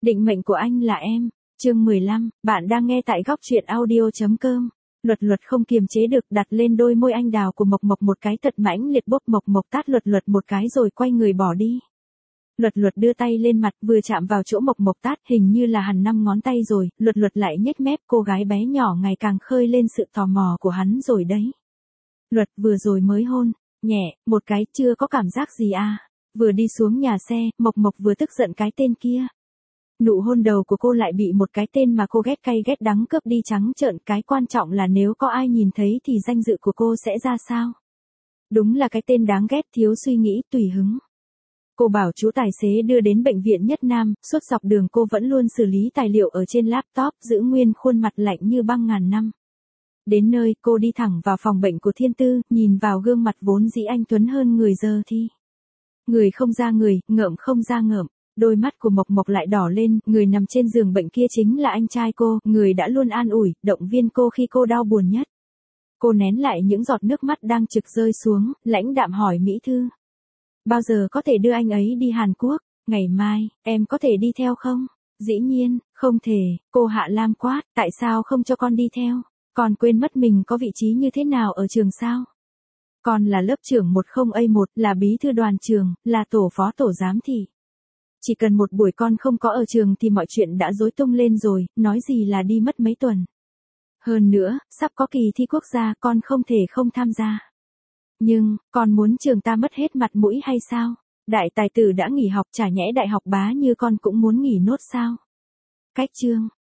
Định mệnh của anh là em. Chương 15, bạn đang nghe tại góc truyện audio.com. Luật không kiềm chế được đặt lên đôi môi anh đào của Mộc Mộc một cái thật mãnh liệt, bóp Mộc tát luật một cái rồi quay người bỏ đi. Luật đưa tay lên mặt, vừa chạm vào chỗ Mộc tát hình như là hằn 5 ngón tay rồi, luật lại nhếch mép, cô gái bé nhỏ ngày càng khơi lên sự tò mò của hắn rồi đấy. Luật vừa rồi mới hôn nhẹ một cái, chưa có cảm giác gì à? Vừa đi xuống nhà xe, Mộc vừa tức giận cái tên kia. Nụ hôn đầu của cô lại bị một cái tên mà cô ghét cay ghét đắng cướp đi trắng trợn, cái quan trọng là nếu có ai nhìn thấy thì danh dự của cô sẽ ra sao? Đúng là cái tên đáng ghét, thiếu suy nghĩ, tùy hứng. Cô bảo chú tài xế đưa đến bệnh viện Nhất Nam, suốt dọc đường cô vẫn luôn xử lý tài liệu ở trên laptop, giữ nguyên khuôn mặt lạnh như băng ngàn năm. Đến nơi, cô đi thẳng vào phòng bệnh của Thiên Tư, nhìn vào gương mặt vốn dĩ anh tuấn hơn người giờ thì người không ra người, ngợm không ra ngợm. Đôi mắt của Mộc lại đỏ lên, người nằm trên giường bệnh kia chính là anh trai cô, người đã luôn an ủi, động viên cô khi cô đau buồn nhất. Cô nén lại những giọt nước mắt đang trực rơi xuống, lãnh đạm hỏi Mỹ Thư. Bao giờ có thể đưa anh ấy đi Hàn Quốc? Ngày mai, em có thể đi theo không? Dĩ nhiên, không thể, cô Hạ Lam quát, tại sao không cho con đi theo? Con quên mất mình có vị trí như thế nào ở trường sao? Con là lớp trưởng 10A1, là bí thư đoàn trường, là tổ phó tổ giám thị. Chỉ cần một buổi con không có ở trường thì mọi chuyện đã rối tung lên rồi, nói gì là đi mất mấy tuần. Hơn nữa, sắp có kỳ thi quốc gia, con không thể không tham gia. Nhưng, con muốn trường ta mất hết mặt mũi hay sao? Đại tài tử đã nghỉ học, chả nhẽ đại học bá như con cũng muốn nghỉ nốt sao? Cách chương,